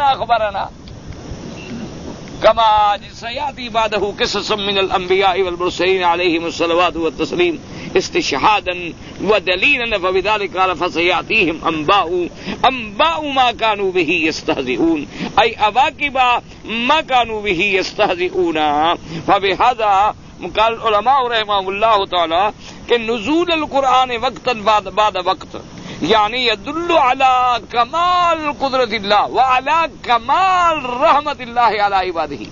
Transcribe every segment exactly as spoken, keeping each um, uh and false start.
أخبرنا كما سيأتي بعده قصص من الأنبياء والمرسلين عليهم الصلوات والتسليم استشهادا ودليلا فبذلك قال فسيأتيهم أنباء أنباء ما كانوا به يستهزئون أي عواقب ما كانوا به يستهزئون. فبهذا قال العلماء رحمهم الله تعالى کہ نزول القرآن وقتا بعد بعد وقت یعنی يدل على كمال قدرت اللہ وعلى كمال رحمت اللہ على عباده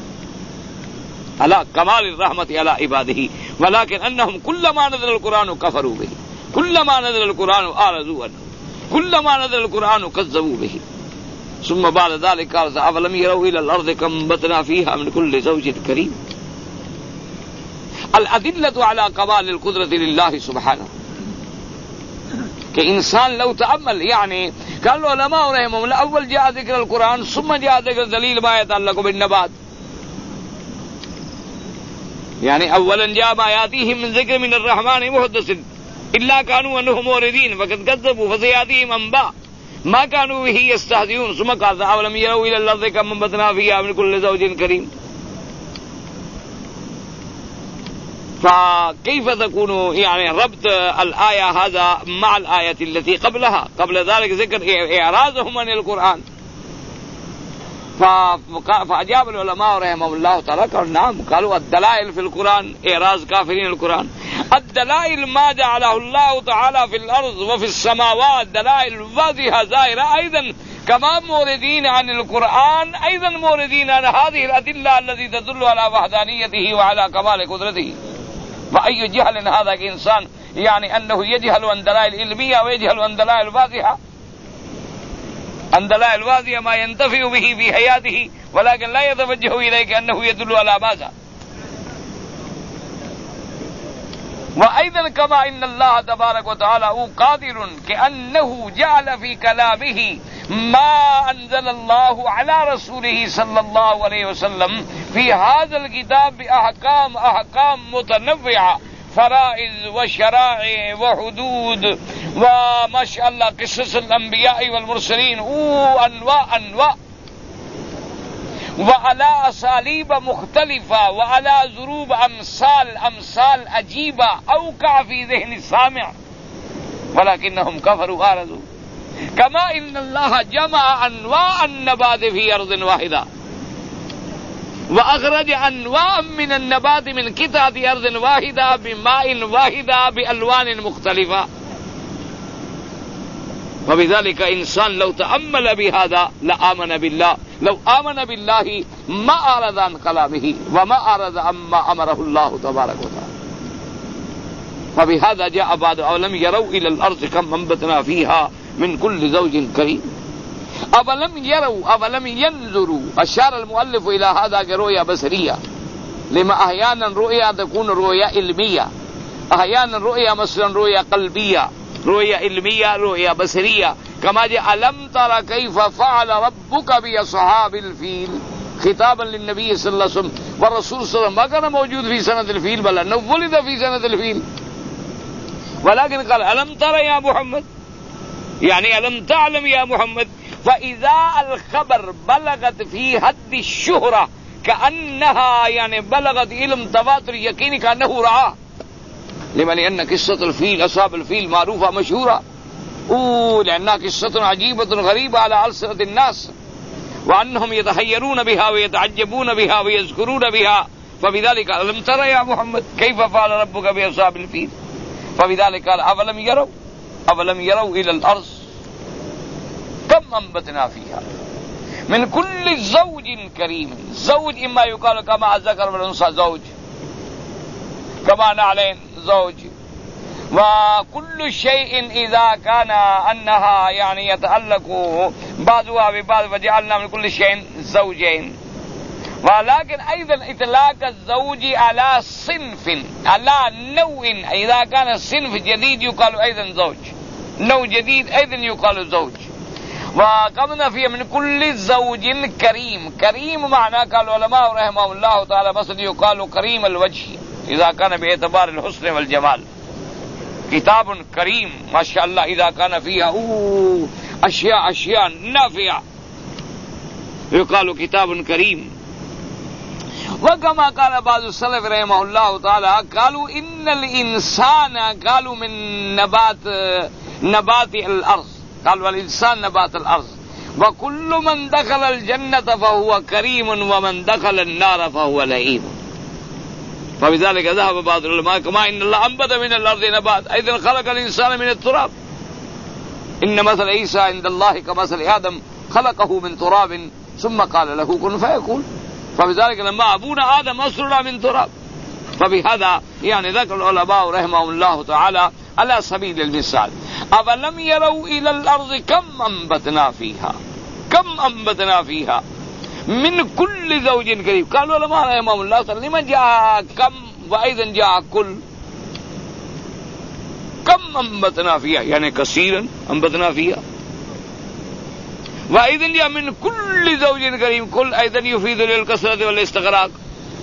على كمال الرحمت على عباده ولكن انهم كلما نزل القرآن كفروا به كلما نزل القرآن اعرضوا عنه كلما نزل القرآن كذبوا به. ثم بعد ذلك قال أولم يروا إلى الأرض كم أنبتنا فيها من كل زوج كريم. الأدلة على كمال القدرة لله سبحانه کہ انسان لو تأمل يعني قال العلماء رحمهم الله أول جاء ذكر القرآن ثم جاء ذكر دليل ما يتعلق بالنبات يعني أولا جاء ما يأتيهم من ذكر من الرحمن محدث إلا كانوا أنهم موردين فقد كذبوا فسيأتيهم أنباء ما كانوا به يستهزئون. ثم قال أولم يروا إلى الأرض كم أنبتنا فيها من كل زوج كريم. فكيف تكون يعني ربط الآية هذا مع الآية التي قبلها قبل ذلك ذكر إعراضهم عن القرآن. فأجاب العلماء رحمهم الله تعالى قالوا نعم قالوا الدلائل في القرآن إعراض كافرين القرآن. الدلائل ما جعله الله تعالى في الأرض وفي السماوات دلائل واضحة ظاهرة أيضا كما موردين عن القرآن أيضا موردين عن هذه الأدلة التي تدل على وحدانيته وعلى كمال قدرته. وأي جهل هذا كإنسان يعني أنه يجهل عن دلائل علمية ويجهل عن دلائل واضحة عن دلائل واضحة ما ينتفع به في حياته ولكن لا يتوجه إليك أنه يدل على ماذا. وأيضا كما إن الله تبارك وتعالى قادر كأنه جعل في كلامه ما أنزل الله على رسوله صلى الله عليه وسلم في هذا الكتاب بأحكام أحكام متنوعة فرائض وشرائع وحدود وما شاء الله قصص الأنبياء والمرسلين وأنواع أنواع وعلى أساليب مختلفة وعلى ضروب أمثال أمثال عجيبة أوقع في ذهن السامع ولكنهم كفروا أعرضوا. كما إن الله جمع أنواع النبات في أرض واحدة وأخرج أنواع من النبات من قطعة أرض واحدة بماء واحدة بألوان مختلفة. وبذلك إنسان لو تأمل بهذا لآمن بالله لو آمن بالله ما أعرض عن كلامه وما أعرض عما أمره الله تبارك وتعالى. فبهذا جاء بعد أولم يروا إلى الأرض كم أنبتنا فيها من كل زوج كريم. أولم يروا أولم ينظروا. أشار المؤلف إلى هذا كرؤية بصرية لما أحيانا رؤية تكون رؤية علمية أحيانا رؤية مثلا رؤية قلبية رؤية علمية رؤية بصرية كما جاء ألم ترى كيف فعل ربك بأصحاب الفيل خطابا للنبي صلى الله عليه وسلم والرسول صلى الله عليه وسلم ما كان موجود في سنة الفيل بل أنه ولد في سنة الفيل ولكن قال ألم ترى يا محمد يعني ألم تعلم يا محمد. فإذا الخبر بلغت في حد الشهرة كأنها يعني بلغت علم تواتر يقيني كأنه رآه لما لأن قصة الفيل أصحاب الفيل معروفة مشهورة لأنها قصة عجيبة غريبة على ألسنة الناس وأنهم يتحيرون بها ويتعجبون بها ويذكرون بها. فبذلك ألم ترى يا محمد كيف فعل ربك بأصحاب الفيل. فبذلك قال أولم يروا أولم يروا إلى الأرض كم أنبتنا فيها من كل زوج كريم. زوج إما يقال كما الذكر والأنثى زوج كما نعلين زوج وكل شيء إذا كان أنها يعني يتعلق بعضها ببعض وجعلنا من كل شيء زوجين. ولكن أيضا إطلاق الزوج على صنف على نوع إذا كان صنف جديد يقال أيضا زوج نوع جديد أيضا يقال زوج. وقمنا فيه من كل زوج كريم. كريم معنى قال العلماء رحمه الله تعالى مثلا يقال كريم الوجه إذا كان باعتبار الحسن والجمال. كتاب كريم ما شاء الله إذا كان فيها أوه أشياء أشياء نافعة يقال كتاب كريم. وكما قال بعض السلف رحمه الله تعالى قالوا إن الإنسان قالوا من نبات نبات الأرض، قالوا الإنسان نبات الأرض، وكل من دخل الجنة فهو كريم ومن دخل النار فهو لئيم. فبذلك ذهب بعض العلماء كما إن الله أنبت من الأرض نبات أيضا خلق الإنسان من التراب. إن مثل عيسى عند الله كمثل آدم خلقه من تراب ثم قال له كن فيكون. فبذلك لما أبونا آدم أصلنا من تراب. فبهذا يعني ذكر العلماء رحمهم الله تعالى على سبيل المثال. أفلم يروا إلى الأرض كم أنبتنا فيها كم أنبتنا فيها من كل زوج كريم. قالوا العلماء رحمهم الله تعالى لما جاء كم وأيضا جاء كل؟ كم أنبتنا فيها يعني كثيرا أنبتنا فيها، وأيضا جاء من كل زوج كريم، كل أيضا يفيد للكثرة والاستغراق.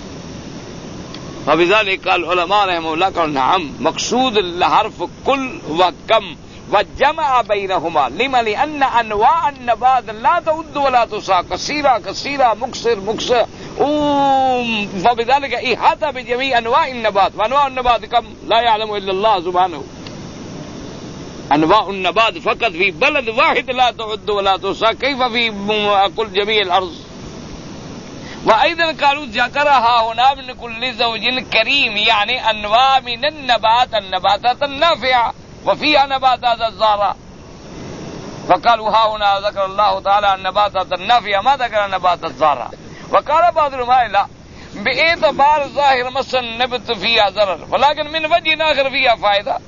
فبذلك قال العلماء رحمه الله قال نعم مقصود الحرف كل وكم وجمع بينهما. لما؟ لأن أنواع النبات لا تعد ولا تحصى، كثيرة كثيرة مكسر مكسر. فبذلك إحاطة بجميع أنواع النبات، وأنواع النبات كم لا يعلم إلا الله سبحانه. أنواع النبات فقط في بلد واحد لا تعد ولا تحصى، كيف في كل جميع الأرض؟ وأيضا قالوا ذكرها هنا من كل زوج كريم يعني أنواع من النبات، النباتات النافعة وفيها نباتات الضارة. فقالوا ها هنا ذكر الله تعالى النباتات النافعة ما ذكر النباتات الضارة. وقال بعض العلماء لا باعتبار ظاهر مثلا نبت فيها ضرر، ولكن من وجه آخر فيها فائدة.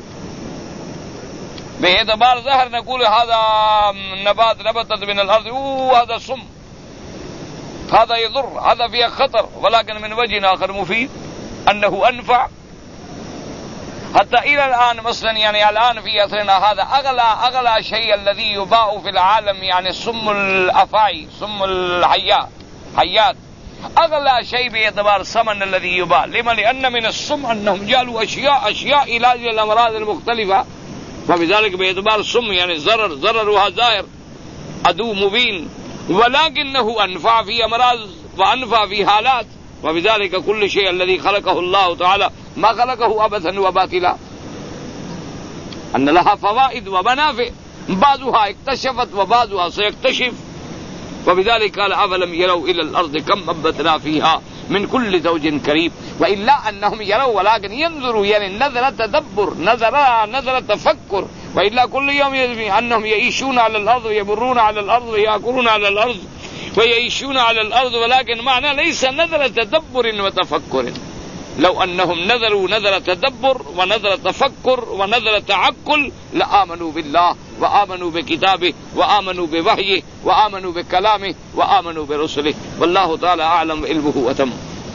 باعتبار ظاهر نقول هذا نبات نبتت من الأرض وهذا سم، هذا يضر، هذا فيه خطر، ولكن من وجه آخر مفيد أنه أنفع. حتى إلى الآن مثلا يعني الآن في أثرنا هذا أغلى أغلى شيء الذي يباع في العالم يعني سم الأفاعي، سم الحيات حيات أغلى شيء باعتبار الثمن الذي يباع. لما؟ لأن من السم أنهم جعلوا أشياء أشياء علاج للأمراض المختلفة. فبذلك باعتبار السم يعني ضرر ضررها ظاهر عدو مبين، ولكنه أنفع في أمراض وأنفع في حالات. وبذلك كل شيء الذي خلقه الله تعالى ما خلقه عبثا وباطلا، أن لها فوائد ومنافع، بعضها اكتشفت وبعضها سيكتشف. وبذلك قال أفلم يروا إلى الأرض كم أنبتنا فيها من كل زوج كريم. وإلا أنهم يروا ولكن ينظروا يعني نظر تدبر، نظر نظر تفكر. وإلا كل يوم أنهم يعيشون على الأرض ويمرون على الأرض ويأكلون على الأرض ويعيشون على الأرض، ولكن معنى ليس نظر تدبر وتفكر. لو أنهم نظروا نظر تدبر ونظر تفكر ونظر تعقل لآمنوا بالله وآمنوا بكتابه وآمنوا بوحيه وآمنوا بكلامه وآمنوا برسله، والله تعالى أعلم علمه وتم.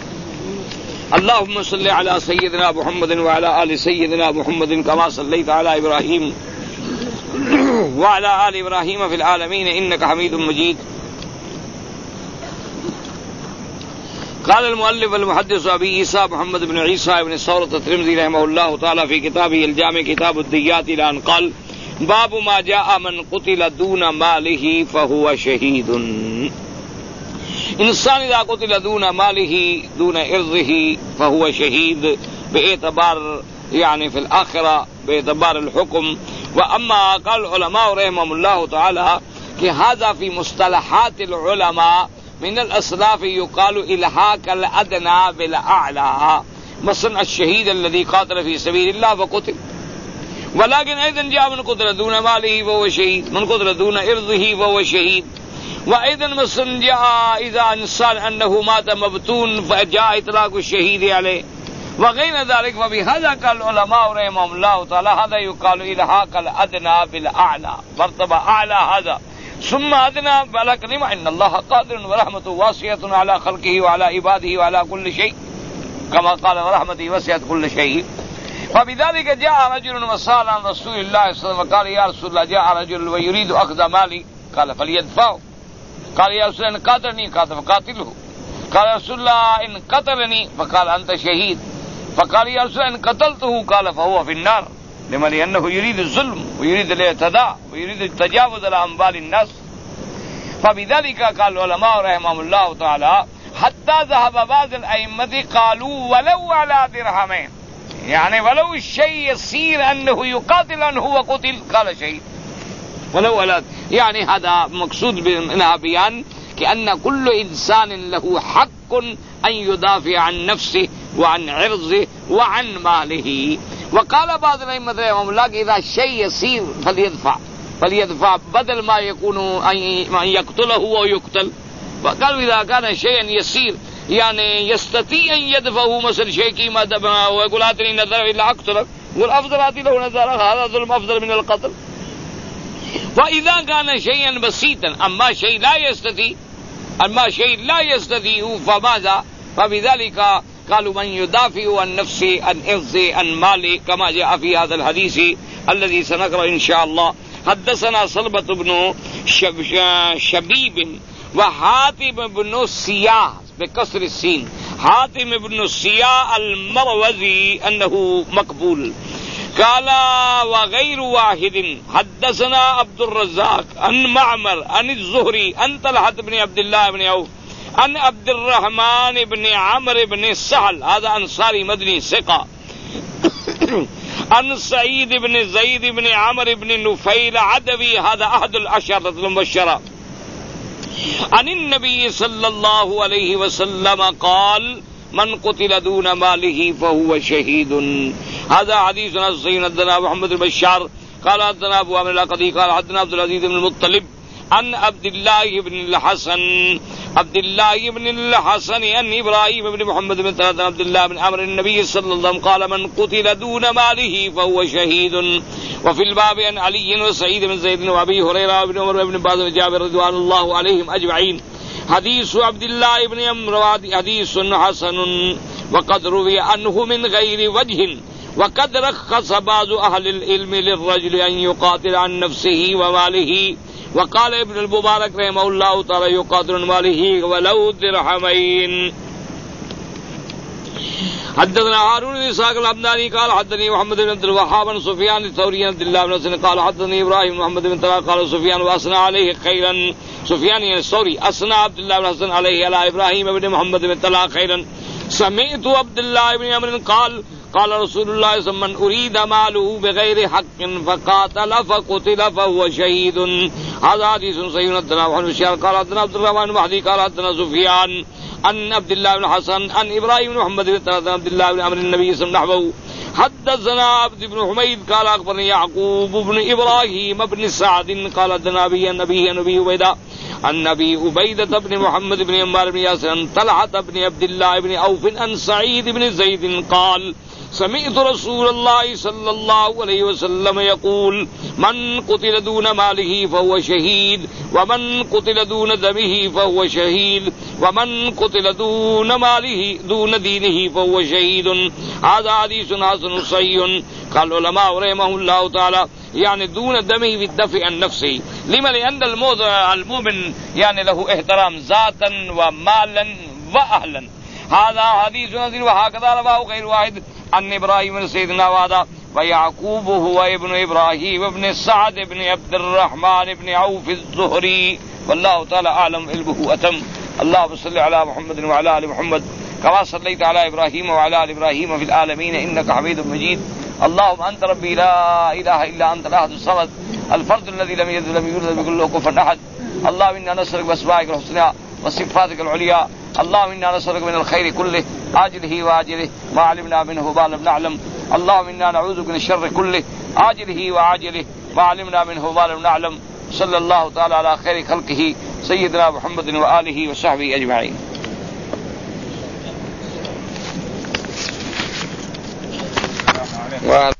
اللهم صل على سيدنا محمد وعلى آل سيدنا محمد كما صليت على إبراهيم وعلى آل إبراهيم في العالمين إنك حميد مجيد. قال المؤلف المحدث أبي عيسى محمد بن عيسى بن ثورة الترمذي رحمه الله تعالى في كتابه الجامع كتاب الديات إلى أن قال باب ما جاء من قتل دون ماله فهو شهيد. انسان اذا قتل دون ماله دون ارضه فهو شهيد باعتبار يعني في الآخرة باعتبار الحكم. وأما قال العلماء رحمهم الله تعالى کہ هذا في مصطلحات العلماء من الأسلاف يقال إلحاق الأدنى بالأعلى. مثلا الشهيد الذي قاتل في سبيل الله فقتل، ولكن أيضا جاء من قتل دون ماله فهو شهيد، من قتل دون إرضه فهو شهيد. وأيضا مثلا جاء إذا إنسان أنه مات مبتون فجاء إطلاق الشهيد عليه وغير ذلك. فبهذا قال العلماء رحمهم الله تعالى هذا يقال إلحاق الأدنى بالأعلى، مرتبة أعلى هذا ثم أدنى بلا كلمة إن الله قادر ورحمته واسعة على خلقه وعلى عباده وعلى كل شيء كما قال ورحمته وسعت كل شيء. فبذلك جاء رجل وسأل عن رسول الله صلى الله عليه وسلم قال يا رسول الله جاء رجل ويريد أخذ مالي قال فليدفعه. قال يا رسول الله إن قاتلني قال فقاتله. قال يا رسول الله إن قتلني فقال أنت شهيد. فقال يا رسول الله إن قتلته قال فهو في النار. لما؟ لأنه يريد الظلم ويريد الاعتداء ويريد التجاوز على أموال الناس. فبذلك قال العلماء رحمهم الله تعالى حتى ذهب بعض الأئمة قالوا ولو على درهمين، يعني ولو الشيء يصير أنه يقاتل أنه وقتل قال شيء ولو على، يعني هذا مقصود منها بيان كأن كل إنسان له حق أن يدافع عن نفسه وعن عرضه وعن ماله. وقال بعض الأئمة رحمهم الله إذا الشيء يصير فليدفع فليدفع بدل ما يكون أن يقتله ويقتل. وقالوا إذا كان شيئا يسير يعني يستطيع أن يدفعه مثل شيء كما دفعه ويقول آتني نذرا إلا أقتلك، يقول أفضل آتي له نذرا، هذا ظلم أفضل من القتل. وإذا كان شيئا بسيطا أما شيء لا يستطيع أما شيء لا يستطيع فماذا؟ فبذلك قالوا من يدافع عن نفسه عن عرضه عن ماله كما جاء في هذا الحديث الذي سنقرأ إن شاء الله. حدثنا صلبة بن شب شبيب وحاتم بن سياح بكسر السين، حاتم بن سياح المروزي أنه مقبول. قال وغير واحد حدثنا عبد الرزاق عن معمر عن الزهري عن طلحة بن عبد الله بن عوف عن عبد الرحمن بن عمرو بن سهل، هذا أنصاري مدني ثقة، عن سعيد بن زيد بن عمرو بن نفيل عدوي، هذا أحد العشرة المبشرة، عن النبي صلى الله عليه وسلم قال من قتل دون ماله فهو شهيد. هذا حديث صحيح. حدثنا محمد بن بشار قال حدثنا ابو عامر العقدي قال حدثنا عبد العزيز بن المطلب عن عبد الله بن الحسن عبد الله بن الحسن عن ابراهيم بن محمد بن طلحة عبد الله بن عمرو النبي صلى الله عليه وسلم قال من قتل دون ماله فهو شهيد. وفي الباب عن علي وسعيد بن زيد وابي هريره وابن عمر وابن عباس وجابر رضوان الله عليهم اجمعين. حديث عبد الله بن عمرو حديث حسن وقد روي عنه من غير وجه، وقد رخص بعض أهل العلم للرجل أن يقاتل عن نفسه وماله. وقال ابن المبارك رحمه الله تعالى يقاتل عن ماله ولو درهمين. حدثنا هارون بن اسحاق الحمداني قال حدثني محمد بن عبد الوهاب عن سفيان الثوري عن عبد الله بن حسن قال حدثني ابراهيم محمد بن طلحة قال سفيان واثنى عليه خيرا، سفيان الثوري اثنى عبد الله بن حسن عليه على ابراهيم بن محمد بن طلحة خيرا. سمعت عبد الله بن عمرو قال قال رسول الله صلى الله عليه وسلم من أريد ماله بغير حق فقاتل فقتل فهو شهيد. هذا حديث صحيح. حدثنا وحن الشيخ قال حدثنا عبد الرحمن بن مهدي قال حدثنا سفيان عن عبد الله بن حسن عن ابراهيم بن محمد بن طلحة عبد الله بن عمرو النبي صلى الله عليه وسلم نحوه. حدثنا عبد بن حميد قال اخبرني يعقوب بن ابراهيم بن سعد قال حدثنا ابي النبي النبي عبيده عن ابي عبيده بن محمد بن عمار بن ياسر عن طلحة بن عبد الله بن عوف عن سعيد بن زيد قال سمعت رسول الله صلى الله عليه وسلم يقول من قتل دون ماله فهو شهيد ومن قتل دون دمه فهو شهيد ومن قتل دون ماله دون دينه فهو شهيد. هذا حديث حسن صحيح. قال العلماء رحمه الله تعالى يعني دون دمه بالدفع عن نفسه. لما؟ لأن المؤمن يعني له احترام ذاتا ومالا وأهلا. هذا حديث نزيل وهكذا رواه غير واحد عن ابراهيم بن سيدنا وهذا ويعقوب هو ابن ابراهيم بن سعد بن عبد الرحمن بن عوف الزهري والله تعالى اعلم علمه اتم. اللهم صل على محمد وعلى ال محمد كما صليت على ابراهيم وعلى ال ابراهيم في العالمين انك حميد مجيد. اللهم انت ربي لا اله الا انت الاحد الصمد الفرد الذي لم يلد ولم يولد ولم يكن له كفوا احد. اللهم انا نسالك باسمائك الحسنى وصفاتك العليا. اللهم انا نسالك من الخير كله عاجله واجله ما علمنا منه وما لم نعلم. اللهم انا نعوذ من الشر كله عاجله وعاجله ما علمنا منه وما لم نعلم. صلى الله تعالى على خير خلقه سيدنا محمد واله وصحبه اجمعين.